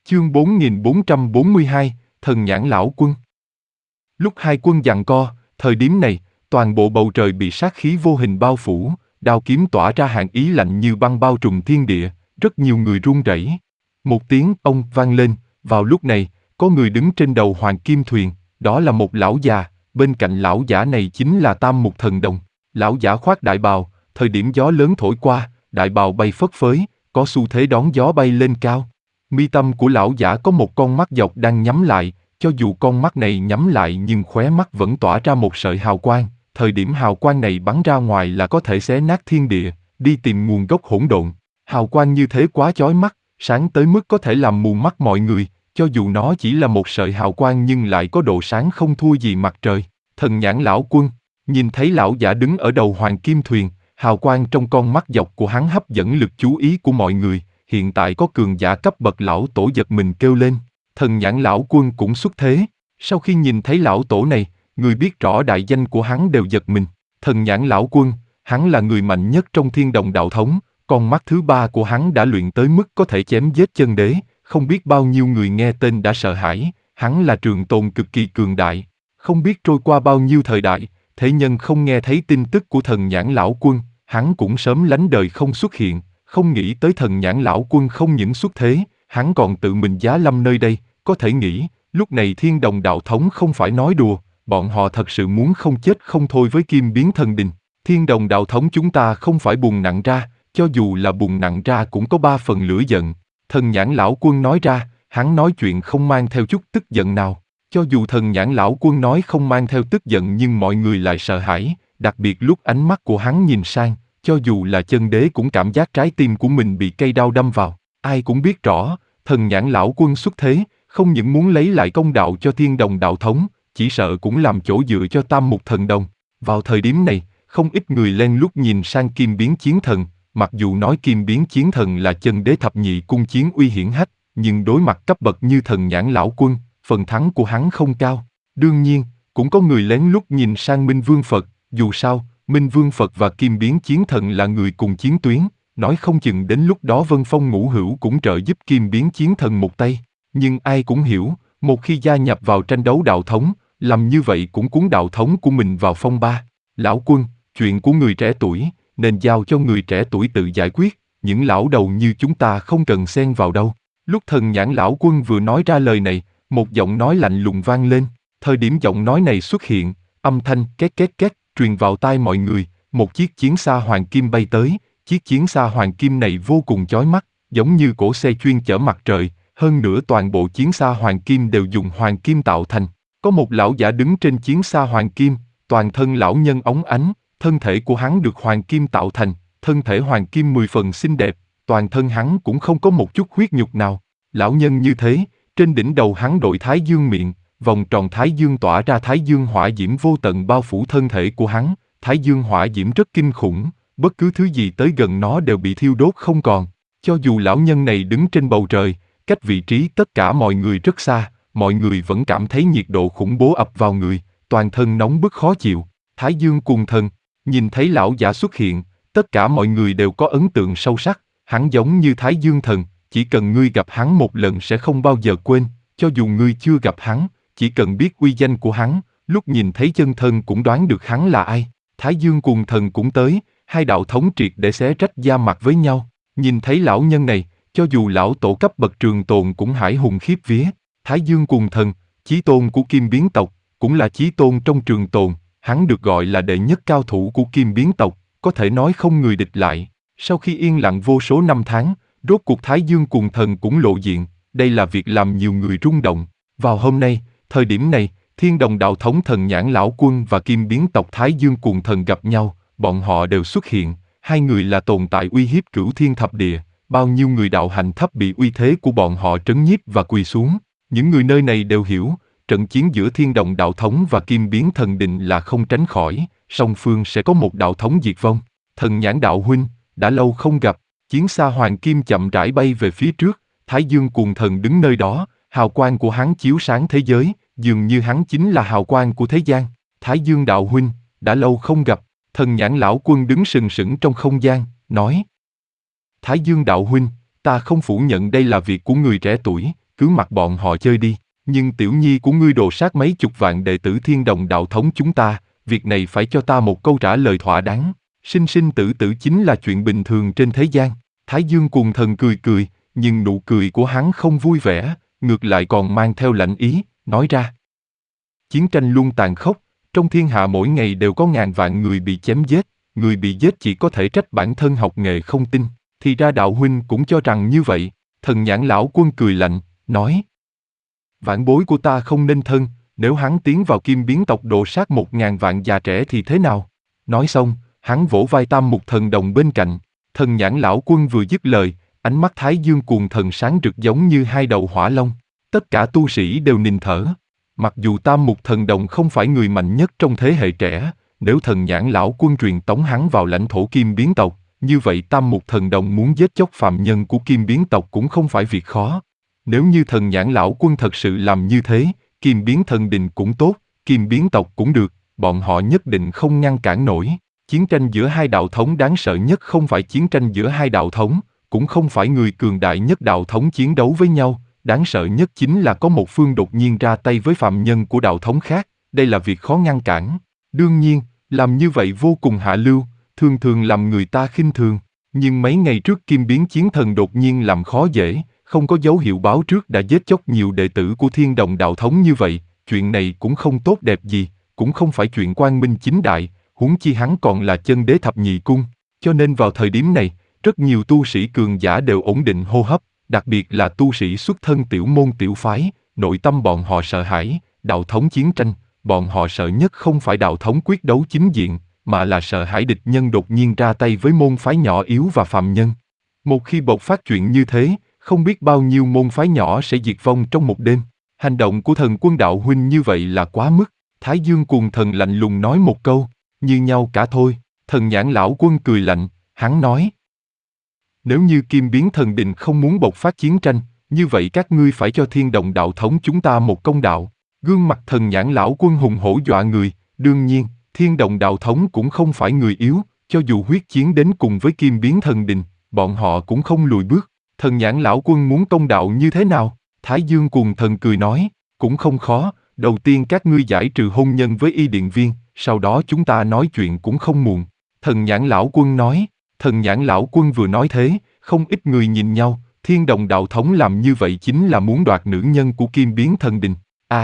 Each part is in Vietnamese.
Chương 4442, Thần Nhãn Lão Quân. Lúc hai quân giằng co, thời điểm này, toàn bộ bầu trời bị sát khí vô hình bao phủ, đao kiếm tỏa ra hàn ý lạnh như băng bao trùm thiên địa, rất nhiều người run rẩy. Một tiếng ông vang lên, vào lúc này, có người đứng trên đầu hoàng kim thuyền, đó là một lão già, bên cạnh lão giả này chính là Tam Mục Thần Đồng. Lão giả khoác đại bào, thời điểm gió lớn thổi qua, đại bào bay phất phới, có xu thế đón gió bay lên cao. Mi tâm của lão giả có một con mắt dọc đang nhắm lại, cho dù con mắt này nhắm lại nhưng khóe mắt vẫn tỏa ra một sợi hào quang, thời điểm hào quang này bắn ra ngoài là có thể xé nát thiên địa, đi tìm nguồn gốc hỗn độn. Hào quang như thế quá chói mắt, sáng tới mức có thể làm mù mắt mọi người, cho dù nó chỉ là một sợi hào quang nhưng lại có độ sáng không thua gì mặt trời. Thần Nhãn Lão Quân, nhìn thấy lão giả đứng ở đầu hoàng kim thuyền, hào quang trong con mắt dọc của hắn hấp dẫn lực chú ý của mọi người. Hiện tại có cường giả cấp bậc lão tổ giật mình kêu lên, Thần Nhãn Lão Quân cũng xuất thế. Sau khi nhìn thấy lão tổ này, người biết rõ đại danh của hắn đều giật mình. Thần Nhãn Lão Quân, hắn là người mạnh nhất trong Thiên Đồng Đạo Thống, con mắt thứ ba của hắn đã luyện tới mức có thể chém giết chân đế, không biết bao nhiêu người nghe tên đã sợ hãi, hắn là trường tồn cực kỳ cường đại. Không biết trôi qua bao nhiêu thời đại, thế nhân không nghe thấy tin tức của Thần Nhãn Lão Quân, hắn cũng sớm lánh đời không xuất hiện. Không nghĩ tới Thần Nhãn Lão Quân không những xuất thế, hắn còn tự mình giá lâm nơi đây, có thể nghĩ, lúc này Thiên Đồng Đạo Thống không phải nói đùa, bọn họ thật sự muốn không chết không thôi với Kim Biến Thần Đình. Thiên Đồng Đạo Thống chúng ta không phải bùng nặng ra, cho dù là bùng nặng ra cũng có 3 phần lửa giận. Thần Nhãn Lão Quân nói ra, hắn nói chuyện không mang theo chút tức giận nào. Cho dù Thần Nhãn Lão Quân nói không mang theo tức giận nhưng mọi người lại sợ hãi, đặc biệt lúc ánh mắt của hắn nhìn sang. Cho dù là chân đế cũng cảm giác trái tim của mình bị cây đao đâm vào. Ai cũng biết rõ, Thần Nhãn Lão Quân xuất thế, không những muốn lấy lại công đạo cho Thiên Đồng Đạo Thống, chỉ sợ cũng làm chỗ dựa cho Tam Mục Thần Đồng. Vào thời điểm này, không ít người len lút nhìn sang Kim Biến Chiến Thần, mặc dù nói Kim Biến Chiến Thần là chân đế thập nhị cung chiến uy hiển hách, nhưng đối mặt cấp bậc như Thần Nhãn Lão Quân, phần thắng của hắn không cao. Đương nhiên, cũng có người lén lút nhìn sang Minh Vương Phật, dù sao, Minh Vương Phật và Kim Biến Chiến Thần là người cùng chiến tuyến, nói không chừng đến lúc đó Vân Phong Ngũ Hữu cũng trợ giúp Kim Biến Chiến Thần một tay. Nhưng ai cũng hiểu, một khi gia nhập vào tranh đấu đạo thống, làm như vậy cũng cuốn đạo thống của mình vào phong ba. Lão Quân, chuyện của người trẻ tuổi, nên giao cho người trẻ tuổi tự giải quyết, những lão đầu như chúng ta không cần xen vào đâu. Lúc Thần Nhãn Lão Quân vừa nói ra lời này, một giọng nói lạnh lùng vang lên. Thời điểm giọng nói này xuất hiện, âm thanh két két két truyền vào tai mọi người, một chiếc chiến xa hoàng kim bay tới, chiếc chiến xa hoàng kim này vô cùng chói mắt, giống như cỗ xe chuyên chở mặt trời, hơn nữa toàn bộ chiến xa hoàng kim đều dùng hoàng kim tạo thành. Có một lão giả đứng trên chiến xa hoàng kim, toàn thân lão nhân óng ánh, thân thể của hắn được hoàng kim tạo thành, thân thể hoàng kim 10 phần xinh đẹp, toàn thân hắn cũng không có một chút huyết nhục nào. Lão nhân như thế, trên đỉnh đầu hắn đội thái dương miệng, vòng tròn thái dương tỏa ra thái dương hỏa diễm vô tận bao phủ thân thể của hắn, thái dương hỏa diễm rất kinh khủng, bất cứ thứ gì tới gần nó đều bị thiêu đốt không còn. Cho dù lão nhân này đứng trên bầu trời, cách vị trí tất cả mọi người rất xa, mọi người vẫn cảm thấy nhiệt độ khủng bố ập vào người, toàn thân nóng bức khó chịu. Thái Dương Cuồng Thần, nhìn thấy lão giả xuất hiện, tất cả mọi người đều có ấn tượng sâu sắc, hắn giống như Thái Dương Thần, chỉ cần ngươi gặp hắn một lần sẽ không bao giờ quên, cho dù ngươi chưa gặp hắn, chỉ cần biết uy danh của hắn, lúc nhìn thấy chân thân cũng đoán được hắn là ai. Thái Dương Cuồng Thần cũng tới, hai đạo thống triệt để xé rách da mặt với nhau. Nhìn thấy lão nhân này, cho dù lão tổ cấp bậc trường tồn cũng hãi hùng khiếp vía. Thái Dương Cuồng Thần, chí tôn của Kim Biến tộc, cũng là chí tôn trong trường tồn, hắn được gọi là đệ nhất cao thủ của Kim Biến tộc, có thể nói không người địch lại. Sau khi yên lặng vô số năm tháng, rốt cuộc Thái Dương Cuồng Thần cũng lộ diện, đây là việc làm nhiều người rung động. Vào hôm nay, thời điểm này, Thiên Đồng Đạo Thống Thần Nhãn Lão Quân và Kim Biến tộc Thái Dương Cuồng Thần gặp nhau, bọn họ đều xuất hiện, hai người là tồn tại uy hiếp cửu thiên thập địa, bao nhiêu người đạo hành thấp bị uy thế của bọn họ trấn nhiếp và quỳ xuống. Những người nơi này đều hiểu, trận chiến giữa Thiên Đồng Đạo Thống và Kim Biến Thần Đình là không tránh khỏi, song phương sẽ có một đạo thống diệt vong. Thần Nhãn Đạo Huynh, đã lâu không gặp, chiến xa hoàng kim chậm rãi bay về phía trước, Thái Dương Cuồng Thần đứng nơi đó, hào quang của hắn chiếu sáng thế giới, dường như hắn chính là hào quang của thế gian. Thái Dương Đạo Huynh, đã lâu không gặp, Thần Nhãn Lão Quân đứng sừng sững trong không gian, nói. Thái Dương Đạo Huynh, ta không phủ nhận đây là việc của người trẻ tuổi, cứ mặc bọn họ chơi đi. Nhưng tiểu nhi của ngươi đồ sát mấy chục vạn đệ tử Thiên Đồng đạo thống chúng ta, việc này phải cho ta một câu trả lời thỏa đáng. Sinh sinh tử tử chính là chuyện bình thường trên thế gian. Thái Dương Cuồng Thần cười cười, nhưng nụ cười của hắn không vui vẻ, ngược lại còn mang theo lạnh ý, nói ra. Chiến tranh luôn tàn khốc, trong thiên hạ mỗi ngày đều có ngàn vạn người bị chém giết, người bị giết chỉ có thể trách bản thân học nghệ không tinh, thì ra đạo huynh cũng cho rằng như vậy. Thần Nhãn Lão Quân cười lạnh, nói. Vãn bối của ta không nên thân, nếu hắn tiến vào Kim Biến tộc độ sát 1000 vạn già trẻ thì thế nào? Nói xong, hắn vỗ vai Tam Mục Thần Đồng bên cạnh. Thần Nhãn Lão Quân vừa dứt lời, ánh mắt Thái Dương Cuồng Thần sáng rực giống như hai đầu hỏa long. Tất cả tu sĩ đều nín thở. Mặc dù Tam Mục Thần Đồng không phải người mạnh nhất trong thế hệ trẻ, nếu Thần Nhãn Lão Quân truyền tống hắn vào lãnh thổ Kim Biến tộc, như vậy Tam Mục Thần Đồng muốn giết chóc phàm nhân của Kim Biến tộc cũng không phải việc khó. Nếu như Thần Nhãn Lão Quân thật sự làm như thế, Kim Biến Thần Đình cũng tốt, Kim Biến tộc cũng được, bọn họ nhất định không ngăn cản nổi. Chiến tranh giữa hai đạo thống đáng sợ nhất không phải chiến tranh giữa hai đạo thống, cũng không phải người cường đại nhất đạo thống chiến đấu với nhau, đáng sợ nhất chính là có một phương đột nhiên ra tay với phạm nhân của đạo thống khác, đây là việc khó ngăn cản. Đương nhiên, làm như vậy vô cùng hạ lưu, thường thường làm người ta khinh thường, nhưng mấy ngày trước Kim Biến Chiến Thần đột nhiên làm khó dễ, không có dấu hiệu báo trước đã giết chóc nhiều đệ tử của Thiên Đồng đạo thống như vậy, chuyện này cũng không tốt đẹp gì, cũng không phải chuyện quang minh chính đại, huống chi hắn còn là chân đế thập nhị cung, cho nên vào thời điểm này, rất nhiều tu sĩ cường giả đều ổn định hô hấp, đặc biệt là tu sĩ xuất thân tiểu môn tiểu phái, nội tâm bọn họ sợ hãi, đạo thống chiến tranh, bọn họ sợ nhất không phải đạo thống quyết đấu chính diện, mà là sợ hãi địch nhân đột nhiên ra tay với môn phái nhỏ yếu và phàm nhân. Một khi bộc phát chuyện như thế, không biết bao nhiêu môn phái nhỏ sẽ diệt vong trong một đêm. Hành động của Thần Quân đạo huynh như vậy là quá mức. Thái Dương Cuồng Thần lạnh lùng nói một câu, như nhau cả thôi. Thần Nhãn Lão Quân cười lạnh, hắn nói. Nếu như Kim Biến Thần Đình không muốn bộc phát chiến tranh, như vậy các ngươi phải cho Thiên Đồng đạo thống chúng ta một công đạo. Gương mặt Thần Nhãn Lão Quân hùng hổ dọa người, đương nhiên, Thiên Đồng đạo thống cũng không phải người yếu, cho dù huyết chiến đến cùng với Kim Biến Thần Đình, bọn họ cũng không lùi bước. Thần Nhãn Lão Quân muốn công đạo như thế nào? Thái Dương Cuồng Thần cười nói, cũng không khó, đầu tiên các ngươi giải trừ hôn nhân với y điện viên, sau đó chúng ta nói chuyện cũng không muộn. Thần Nhãn Lão Quân nói, Thần Nhãn Lão Quân vừa nói thế, không ít người nhìn nhau, Thiên Đồng đạo thống làm như vậy chính là muốn đoạt nữ nhân của Kim Biến Thần Đình.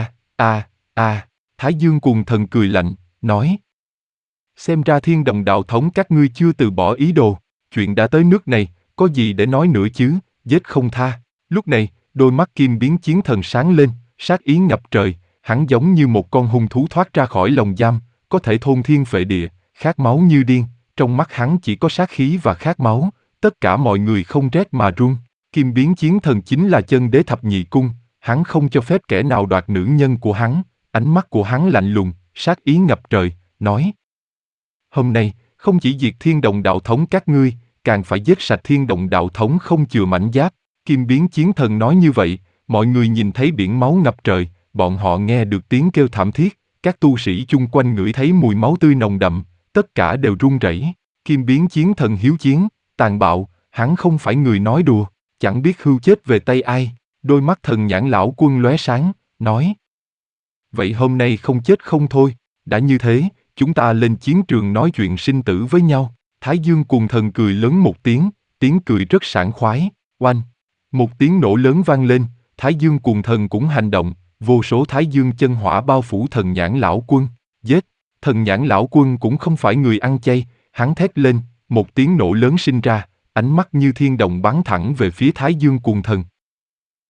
Thái Dương Cuồng Thần cười lạnh, nói. Xem ra Thiên Đồng đạo thống các ngươi chưa từ bỏ ý đồ, chuyện đã tới nước này, có gì để nói nữa chứ, giết không tha. Lúc này, đôi mắt Kim Biến Chiến Thần sáng lên, sát ý ngập trời, hắn giống như một con hung thú thoát ra khỏi lồng giam, có thể thôn thiên phệ địa, khát máu như điên, trong mắt hắn chỉ có sát khí và khát máu, tất cả mọi người không rét mà run. Kim Biến Chiến Thần chính là chân đế thập nhị cung, hắn không cho phép kẻ nào đoạt nữ nhân của hắn, ánh mắt của hắn lạnh lùng, sát ý ngập trời, nói. Hôm nay, không chỉ diệt Thiên Đồng đạo thống các ngươi, càng phải giết sạch Thiên Đồng đạo thống không chừa mảnh giáp. Kim Biến Chiến Thần nói như vậy, mọi người nhìn thấy biển máu ngập trời, bọn họ nghe được tiếng kêu thảm thiết, các tu sĩ chung quanh ngửi thấy mùi máu tươi nồng đậm, tất cả đều run rẩy. Kim Biến Chiến Thần hiếu chiến, tàn bạo, hắn không phải người nói đùa, chẳng biết hưu chết về tay ai. Đôi mắt Thần Nhãn Lão Quân lóe sáng, nói. Vậy hôm nay không chết không thôi, đã như thế, chúng ta lên chiến trường nói chuyện sinh tử với nhau. Thái Dương Cuồng Thần cười lớn một tiếng cười rất sảng khoái, oanh. Một tiếng nổ lớn vang lên, Thái Dương Cuồng Thần cũng hành động, vô số Thái Dương chân hỏa bao phủ Thần Nhãn Lão Quân, giết. Thần Nhãn Lão Quân cũng không phải người ăn chay, hắn thét lên, một tiếng nổ lớn sinh ra, ánh mắt như thiên đồng bắn thẳng về phía Thái Dương Cuồng Thần.